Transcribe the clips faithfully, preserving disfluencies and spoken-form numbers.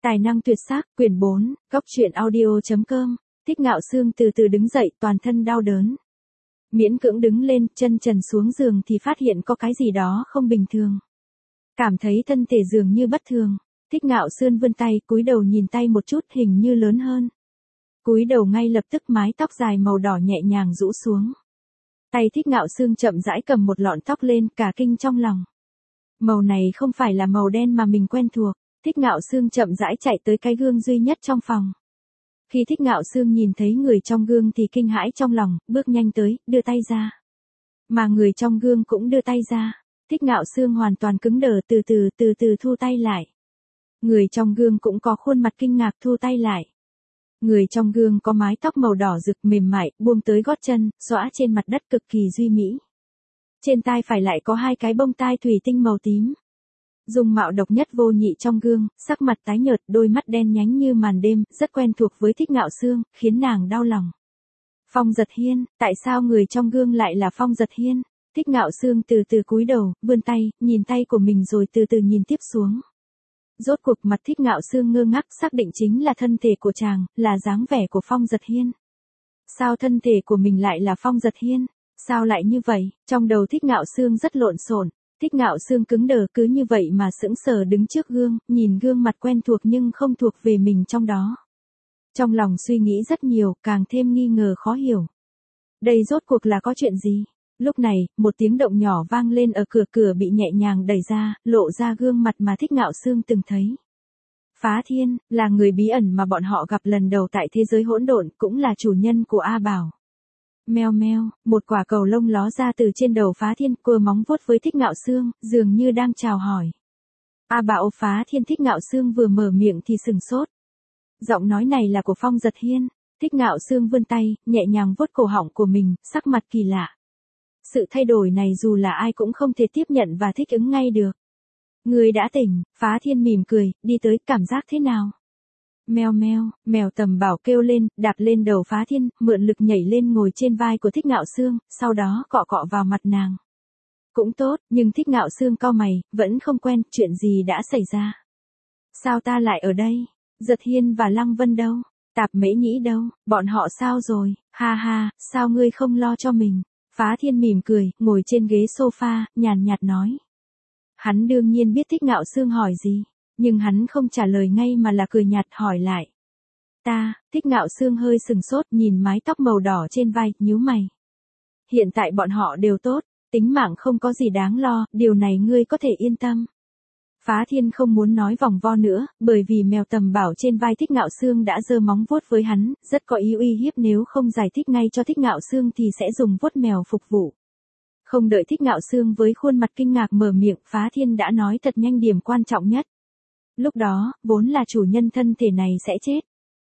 Tài năng tuyệt sắc, quyển bốn, góc truyện audio.com. Thích Ngạo Sương từ từ đứng dậy, toàn thân đau đớn. Miễn cưỡng đứng lên, chân trần xuống giường thì phát hiện có cái gì đó không bình thường. Cảm thấy thân thể dường như bất thường. Thích Ngạo Sương vươn tay, cúi đầu nhìn tay một chút, hình như lớn hơn. Cúi đầu ngay lập tức mái tóc dài màu đỏ nhẹ nhàng rũ xuống. Tay Thích Ngạo Sương chậm rãi cầm một lọn tóc lên, cả kinh trong lòng. Màu này không phải là màu đen mà mình quen thuộc. Thích Ngạo Sương chậm rãi chạy tới cái gương duy nhất trong phòng. Khi Thích Ngạo Sương nhìn thấy người trong gương thì kinh hãi trong lòng, bước nhanh tới, đưa tay ra. Mà người trong gương cũng đưa tay ra. Thích Ngạo Sương hoàn toàn cứng đờ, từ từ từ từ thu tay lại. Người trong gương cũng có khuôn mặt kinh ngạc, thu tay lại. Người trong gương có mái tóc màu đỏ rực mềm mại, buông tới gót chân, xõa trên mặt đất cực kỳ duy mỹ. Trên tai phải lại có hai cái bông tai thủy tinh màu tím. Dung mạo độc nhất vô nhị trong gương, sắc mặt tái nhợt, đôi mắt đen nhánh như màn đêm, rất quen thuộc với Thích Ngạo Sương, khiến nàng đau lòng. Phong Giật Hiên, tại sao người trong gương lại là Phong Giật Hiên? Thích Ngạo Sương từ từ cúi đầu, vươn tay, nhìn tay của mình rồi từ từ nhìn tiếp xuống. Rốt cuộc mặt Thích Ngạo Sương ngơ ngác, xác định chính là thân thể của chàng, là dáng vẻ của Phong Giật Hiên. Sao thân thể của mình lại là Phong Giật Hiên? Sao lại như vậy? Trong đầu Thích Ngạo Sương rất lộn xộn. Thích Ngạo Sương cứng đờ, cứ như vậy mà sững sờ đứng trước gương, nhìn gương mặt quen thuộc nhưng không thuộc về mình trong đó. Trong lòng suy nghĩ rất nhiều, càng thêm nghi ngờ khó hiểu. Đây rốt cuộc là có chuyện gì? Lúc này, một tiếng động nhỏ vang lên ở cửa, cửa bị nhẹ nhàng đẩy ra, lộ ra gương mặt mà Thích Ngạo Sương từng thấy. Phá Thiên, là người bí ẩn mà bọn họ gặp lần đầu tại thế giới hỗn độn, cũng là chủ nhân của A Bảo. Meo meo, một quả cầu lông ló ra từ trên đầu Phá Thiên, cua móng vuốt với Thích Ngạo Sương, dường như đang chào hỏi. A Bảo. Phá Thiên. Thích Ngạo Sương vừa mở miệng thì sừng sốt. Giọng nói này là của Phong Giật Hiên. Thích Ngạo Sương vươn tay, nhẹ nhàng vuốt cổ họng của mình, sắc mặt kỳ lạ. Sự thay đổi này dù là ai cũng không thể tiếp nhận và thích ứng ngay được. Người đã tỉnh. Phá Thiên mỉm cười, đi tới, cảm giác thế nào? Meo meo, mèo Tầm Bảo kêu lên, đạp lên đầu Phá Thiên, mượn lực nhảy lên ngồi trên vai của Thích Ngạo Sương, sau đó cọ cọ vào mặt nàng. Cũng tốt, nhưng Thích Ngạo Sương cau mày, vẫn không quen, chuyện gì đã xảy ra? Sao ta lại ở đây? Giật Hiên và Lăng Vân đâu? Tạp Mễ Nhĩ đâu? Bọn họ sao rồi? Ha ha, sao ngươi không lo cho mình? Phá Thiên mỉm cười, ngồi trên ghế sofa, nhàn nhạt nói. Hắn đương nhiên biết Thích Ngạo Sương hỏi gì. Nhưng hắn không trả lời ngay mà là cười nhạt hỏi lại. Ta. Thích Ngạo Sương hơi sừng sốt, nhìn mái tóc màu đỏ trên vai, nhíu mày. Hiện tại bọn họ đều tốt, tính mạng không có gì đáng lo, điều này ngươi có thể yên tâm. Phá Thiên không muốn nói vòng vo nữa, bởi vì mèo Tầm Bảo trên vai Thích Ngạo Sương đã giơ móng vuốt với hắn, rất có ý uy hiếp, nếu không giải thích ngay cho Thích Ngạo Sương thì sẽ dùng vuốt mèo phục vụ. Không đợi Thích Ngạo Sương với khuôn mặt kinh ngạc mở miệng, Phá Thiên đã nói thật nhanh điểm quan trọng nhất. Lúc đó, vốn là chủ nhân thân thể này sẽ chết.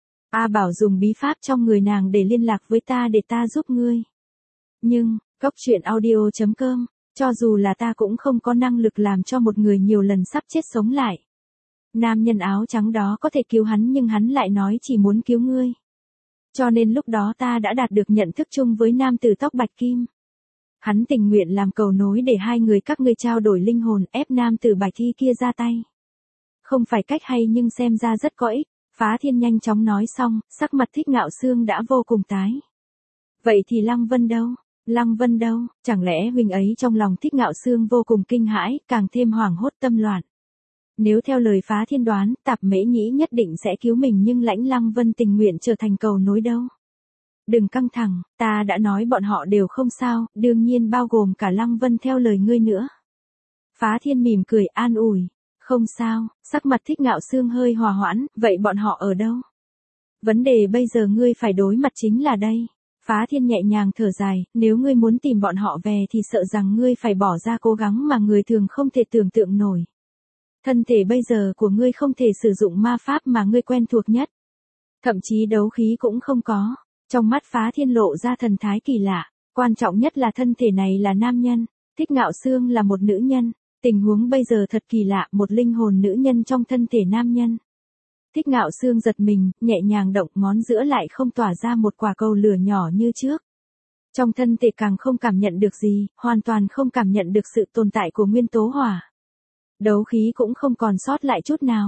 A Bảo dùng bí pháp trong người nàng để liên lạc với ta để ta giúp ngươi. Nhưng, góc truyện audio.com, cho dù là ta cũng không có năng lực làm cho một người nhiều lần sắp chết sống lại. Nam nhân áo trắng đó có thể cứu hắn nhưng hắn lại nói chỉ muốn cứu ngươi. Cho nên lúc đó ta đã đạt được nhận thức chung với nam tử tóc bạch kim. Hắn tình nguyện làm cầu nối để hai người các ngươi trao đổi linh hồn, ép nam tử bạch thi kia ra tay. Không phải cách hay nhưng xem ra rất có ích. Phá Thiên nhanh chóng nói xong, sắc mặt Thích Ngạo Sương đã vô cùng tái. Vậy thì Lăng Vân đâu? Lăng Vân đâu? Chẳng lẽ huynh ấy? Trong lòng Thích Ngạo Sương vô cùng kinh hãi, càng thêm hoảng hốt tâm loạn. Nếu theo lời Phá Thiên đoán, Tạp Mễ Nhĩ nhất định sẽ cứu mình nhưng lãnh Lăng Vân tình nguyện trở thành cầu nối đâu. Đừng căng thẳng, ta đã nói bọn họ đều không sao, đương nhiên bao gồm cả Lăng Vân theo lời ngươi nữa. Phá Thiên mỉm cười an ủi. Không sao, sắc mặt Thích Ngạo Sương hơi hòa hoãn, vậy bọn họ ở đâu? Vấn đề bây giờ ngươi phải đối mặt chính là đây. Phá Thiên nhẹ nhàng thở dài, nếu ngươi muốn tìm bọn họ về thì sợ rằng ngươi phải bỏ ra cố gắng mà người thường không thể tưởng tượng nổi. Thân thể bây giờ của ngươi không thể sử dụng ma pháp mà ngươi quen thuộc nhất. Thậm chí đấu khí cũng không có. Trong mắt Phá Thiên lộ ra thần thái kỳ lạ, quan trọng nhất là thân thể này là nam nhân, Thích Ngạo Sương là một nữ nhân. Tình huống bây giờ thật kỳ lạ, một linh hồn nữ nhân trong thân thể nam nhân. Thích Ngạo Sương giật mình, nhẹ nhàng động ngón giữa lại không tỏa ra một quả cầu lửa nhỏ như trước. Trong thân thể càng không cảm nhận được gì, hoàn toàn không cảm nhận được sự tồn tại của nguyên tố hỏa. Đấu khí cũng không còn sót lại chút nào.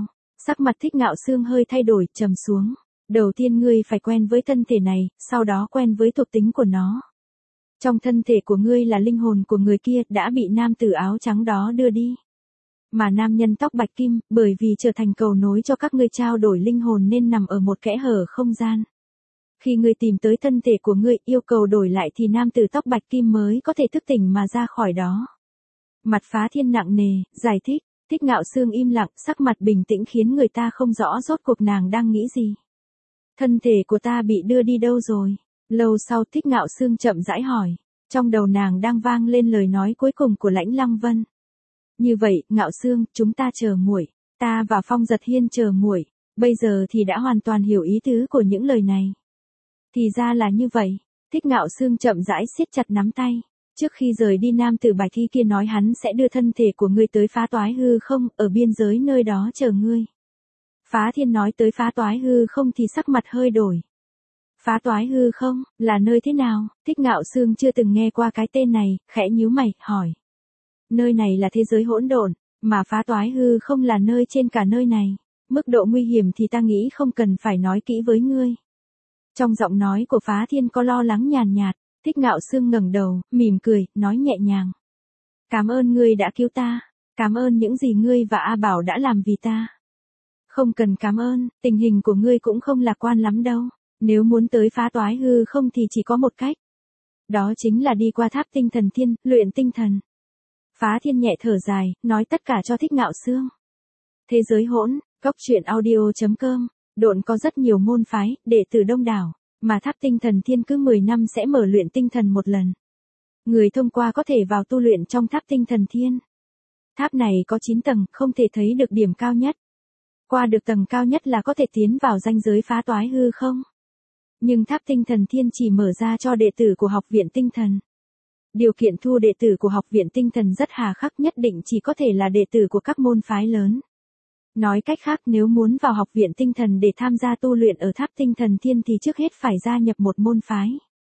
Sắc mặt Thích Ngạo Sương hơi thay đổi, trầm xuống. Đầu tiên ngươi phải quen với thân thể này, sau đó quen với thuộc tính của nó. Trong thân thể của ngươi là linh hồn của người kia đã bị nam tử áo trắng đó đưa đi. Mà nam nhân tóc bạch kim, bởi vì trở thành cầu nối cho các ngươi trao đổi linh hồn nên nằm ở một kẽ hở không gian. Khi ngươi tìm tới thân thể của ngươi yêu cầu đổi lại thì nam tử tóc bạch kim mới có thể thức tỉnh mà ra khỏi đó. Mặt Phá Thiên nặng nề, giải thích. Thích Ngạo Sương im lặng, sắc mặt bình tĩnh khiến người ta không rõ rốt cuộc nàng đang nghĩ gì. Thân thể của ta bị đưa đi đâu rồi? Lâu sau Thích Ngạo Sương chậm rãi hỏi. Trong đầu nàng đang vang lên lời nói cuối cùng của Lãnh Lăng Vân. Như vậy, Ngạo Sương, chúng ta chờ muội, ta và Phong Giật Hiên chờ muội. Bây giờ thì đã hoàn toàn hiểu ý tứ của những lời này. Thì ra là như vậy. Thích Ngạo Sương chậm rãi siết chặt nắm tay. Trước khi rời đi nam tử bạch y kia nói hắn sẽ đưa thân thể của ngươi tới phá toái hư không, ở biên giới nơi đó chờ ngươi. Phá Thiên nói tới phá toái hư không thì sắc mặt hơi đổi. Phá toái hư không, là nơi thế nào? Thích Ngạo Sương chưa từng nghe qua cái tên này, khẽ nhíu mày, hỏi. Nơi này là thế giới hỗn độn, mà phá toái hư không là nơi trên cả nơi này. Mức độ nguy hiểm thì ta nghĩ không cần phải nói kỹ với ngươi. Trong giọng nói của Phá Thiên có lo lắng nhàn nhạt. Thích Ngạo Sương ngẩng đầu, mỉm cười, nói nhẹ nhàng. Cảm ơn ngươi đã cứu ta. Cảm ơn những gì ngươi và A Bảo đã làm vì ta. Không cần cảm ơn, tình hình của ngươi cũng không lạc quan lắm đâu. Nếu muốn tới phá toái hư không thì chỉ có một cách. Đó chính là đi qua tháp tinh thần thiên, luyện tinh thần. Phá Thiên nhẹ thở dài, nói tất cả cho Thích Ngạo Sương. Thế giới hỗn, góc truyện audio chấm com, độn có rất nhiều môn phái, đệ tử đông đảo. Mà tháp tinh thần thiên cứ mười năm sẽ mở luyện tinh thần một lần. Người thông qua có thể vào tu luyện trong tháp tinh thần thiên. Tháp này có chín tầng, không thể thấy được điểm cao nhất. Qua được tầng cao nhất là có thể tiến vào ranh giới phá toái hư không. Nhưng tháp tinh thần thiên chỉ mở ra cho đệ tử của học viện tinh thần. Điều kiện thu đệ tử của học viện tinh thần rất hà khắc, nhất định chỉ có thể là đệ tử của các môn phái lớn. Nói cách khác, nếu muốn vào học viện tinh thần để tham gia tu luyện ở tháp tinh thần thiên thì trước hết phải gia nhập một môn phái.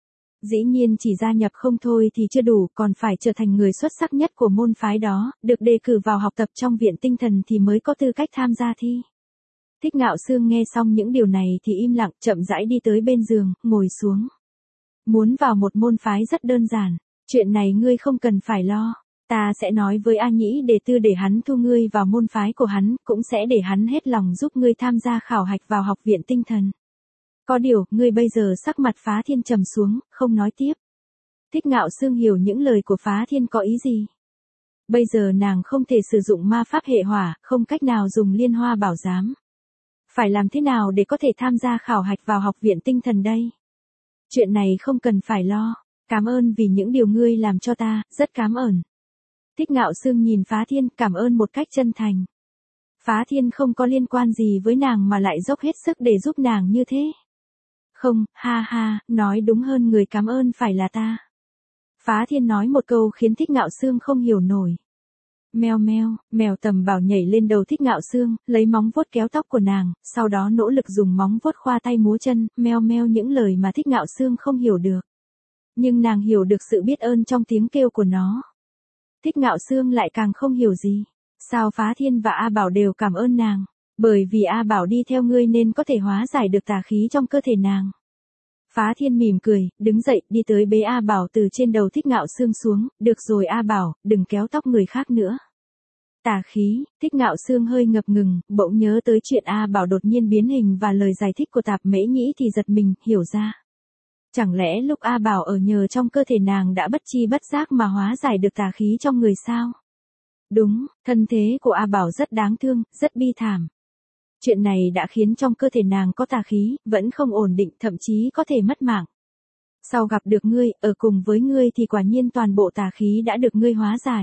Dĩ nhiên chỉ gia nhập không thôi thì chưa đủ, còn phải trở thành người xuất sắc nhất của môn phái đó, được đề cử vào học tập trong viện tinh thần thì mới có tư cách tham gia thi. Thích Ngạo Sương nghe xong những điều này thì im lặng, chậm rãi đi tới bên giường, ngồi xuống. Muốn vào một môn phái rất đơn giản, chuyện này ngươi không cần phải lo. Ta sẽ nói với A Nhĩ Đề Tư để hắn thu ngươi vào môn phái của hắn, cũng sẽ để hắn hết lòng giúp ngươi tham gia khảo hạch vào học viện tinh thần. Có điều, ngươi bây giờ sắc mặt Phá Thiên trầm xuống, không nói tiếp. Thích Ngạo Sương hiểu những lời của Phá Thiên có ý gì. Bây giờ nàng không thể sử dụng ma pháp hệ hỏa, không cách nào dùng liên hoa bảo giám. Phải làm thế nào để có thể tham gia khảo hạch vào học viện tinh thần đây? Chuyện này không cần phải lo. Cảm ơn vì những điều ngươi làm cho ta, rất cảm ơn. Thích Ngạo Sương nhìn Phá Thiên, cảm ơn một cách chân thành. Phá Thiên không có liên quan gì với nàng mà lại dốc hết sức để giúp nàng như thế. Không, ha ha, nói đúng hơn người cảm ơn phải là ta. Phá Thiên nói một câu khiến Thích Ngạo Sương không hiểu nổi. Meo meo, mèo tầm bảo nhảy lên đầu Thích Ngạo Sương, lấy móng vuốt kéo tóc của nàng, sau đó nỗ lực dùng móng vuốt khoa tay múa chân, meo meo những lời mà Thích Ngạo Sương không hiểu được. Nhưng nàng hiểu được sự biết ơn trong tiếng kêu của nó. Thích Ngạo Sương lại càng không hiểu gì. Sao Phá Thiên và A Bảo đều cảm ơn nàng? Bởi vì A Bảo đi theo ngươi nên có thể hóa giải được tà khí trong cơ thể nàng. Phá Thiên mỉm cười, đứng dậy, đi tới bế A Bảo từ trên đầu Thích Ngạo Sương xuống. Được rồi A Bảo, đừng kéo tóc người khác nữa. Tà khí, Thích Ngạo Sương hơi ngập ngừng, bỗng nhớ tới chuyện A Bảo đột nhiên biến hình và lời giải thích của Tạp Mễ Nhĩ thì giật mình, hiểu ra. Chẳng lẽ lúc A Bảo ở nhờ trong cơ thể nàng đã bất chi bất giác mà hóa giải được tà khí trong người sao? Đúng, thân thế của A Bảo rất đáng thương, rất bi thảm. Chuyện này đã khiến trong cơ thể nàng có tà khí, vẫn không ổn định, thậm chí có thể mất mạng. Sau gặp được ngươi, ở cùng với ngươi thì quả nhiên toàn bộ tà khí đã được ngươi hóa giải.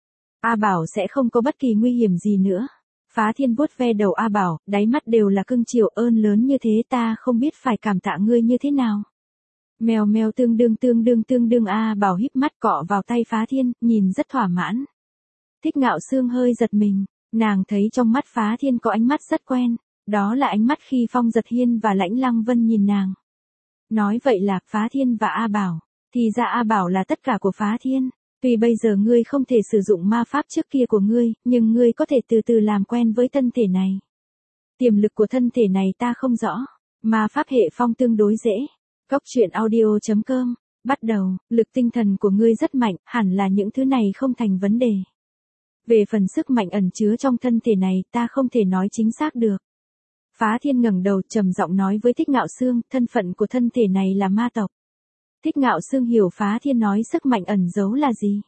A Bảo sẽ không có bất kỳ nguy hiểm gì nữa. Phá Thiên vuốt ve đầu A Bảo, đáy mắt đều là cưng chiều, ơn lớn như thế ta không biết phải cảm tạ ngươi như thế nào. Mèo mèo tương đương tương đương tương đương A Bảo híp mắt cọ vào tay Phá Thiên, nhìn rất thỏa mãn. Thích Ngạo Sương hơi giật mình, nàng thấy trong mắt Phá Thiên có ánh mắt rất quen, đó là ánh mắt khi Phong Giật Hiên và Lãnh Lăng Vân nhìn nàng. Nói vậy là Phá Thiên và A Bảo, thì ra A Bảo là tất cả của Phá Thiên. Tuy bây giờ ngươi không thể sử dụng ma pháp trước kia của ngươi, nhưng ngươi có thể từ từ làm quen với thân thể này. Tiềm lực của thân thể này ta không rõ, mà pháp hệ phong tương đối dễ. Cốc truyện audio chấm com, bắt đầu, lực tinh thần của ngươi rất mạnh, hẳn là những thứ này không thành vấn đề. Về phần sức mạnh ẩn chứa trong thân thể này, ta không thể nói chính xác được. Phá Thiên ngẩng đầu trầm giọng nói với Thích Ngạo Xương, thân phận của thân thể này là ma tộc. Thích Ngạo Xương hiểu Phá Thiên nói sức mạnh ẩn giấu là gì.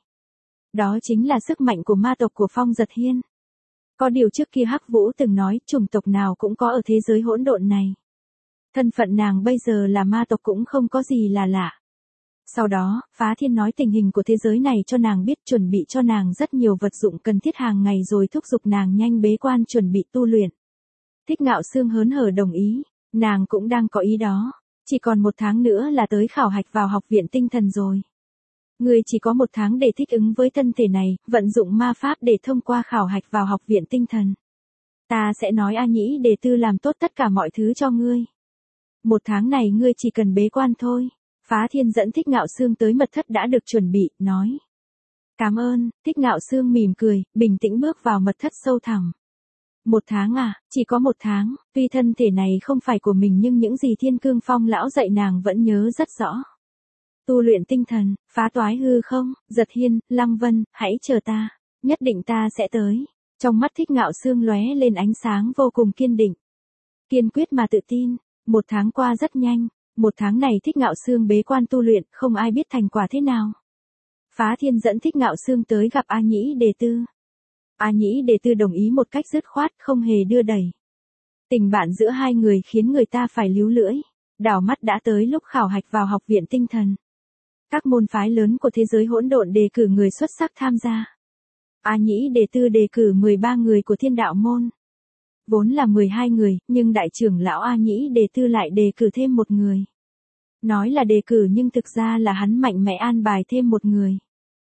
Đó chính là sức mạnh của ma tộc của Phong Giật Hiên. Có điều trước kia Hắc Vũ từng nói, chủng tộc nào cũng có ở thế giới hỗn độn này. Thân phận nàng bây giờ là ma tộc cũng không có gì là lạ. Sau đó, Phá Thiên nói tình hình của thế giới này cho nàng biết, chuẩn bị cho nàng rất nhiều vật dụng cần thiết hàng ngày rồi thúc giục nàng nhanh bế quan chuẩn bị tu luyện. Thích Ngạo Xương hớn hở đồng ý, nàng cũng đang có ý đó. Chỉ còn một tháng nữa là tới khảo hạch vào học viện tinh thần rồi. Ngươi chỉ có một tháng để thích ứng với thân thể này, vận dụng ma pháp để thông qua khảo hạch vào học viện tinh thần. Ta sẽ nói A Nhĩ Đề Tư làm tốt tất cả mọi thứ cho ngươi. Một tháng này ngươi chỉ cần bế quan thôi. Phá Thiên dẫn Thích Ngạo Xương tới mật thất đã được chuẩn bị, nói. Cảm ơn, Thích Ngạo Xương mỉm cười, bình tĩnh bước vào mật thất sâu thẳm. Một tháng à, chỉ có một tháng, tuy thân thể này không phải của mình nhưng những gì Thiên Cương Phong lão dạy nàng vẫn nhớ rất rõ. Tu luyện tinh thần, phá toái hư không, Giật Hiên, Lăng Vân, hãy chờ ta, nhất định ta sẽ tới. Trong mắt Thích Ngạo Xương lóe lên ánh sáng vô cùng kiên định. Kiên quyết mà tự tin, một tháng qua rất nhanh, một tháng này Thích Ngạo Xương bế quan tu luyện, không ai biết thành quả thế nào. Phá Thiên dẫn Thích Ngạo Xương tới gặp A Nhĩ Đề Tư. A Nhĩ Đề Tư đồng ý một cách dứt khoát, không hề đưa đẩy. Tình bạn giữa hai người khiến người ta phải líu lưỡi. Đảo mắt đã tới lúc khảo hạch vào học viện tinh thần. Các môn phái lớn của thế giới hỗn độn đề cử người xuất sắc tham gia. A Nhĩ Đề Tư đề cử mười ba người của Thiên Đạo môn. Vốn là mười hai người, nhưng đại trưởng lão A Nhĩ Đề Tư lại đề cử thêm một người. Nói là đề cử nhưng thực ra là hắn mạnh mẽ an bài thêm một người.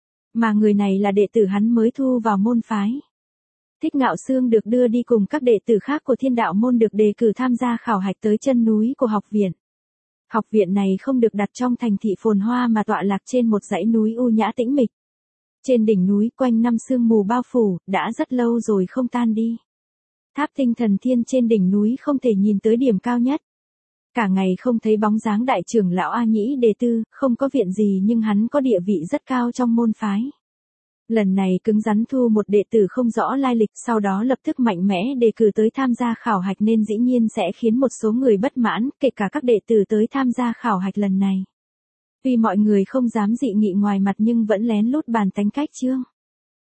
Mà người này là đệ tử hắn mới thu vào môn phái. Thích Ngạo Xương được đưa đi cùng các đệ tử khác của Thiên Đạo môn được đề cử tham gia khảo hạch tới chân núi của học viện. Học viện này không được đặt trong thành thị phồn hoa mà tọa lạc trên một dãy núi u nhã tĩnh mịch. Trên đỉnh núi quanh năm sương mù bao phủ, đã rất lâu rồi không tan đi. Tháp tinh thần thiên trên đỉnh núi không thể nhìn tới điểm cao nhất. Cả ngày không thấy bóng dáng đại trưởng lão A Nhĩ Đề Tư, không có viện gì nhưng hắn có địa vị rất cao trong môn phái. Lần này cứng rắn thu một đệ tử không rõ lai lịch, sau đó lập tức mạnh mẽ đề cử tới tham gia khảo hạch nên dĩ nhiên sẽ khiến một số người bất mãn, kể cả các đệ tử tới tham gia khảo hạch lần này. Tuy mọi người không dám dị nghị ngoài mặt nhưng vẫn lén lút bàn tánh cách chương.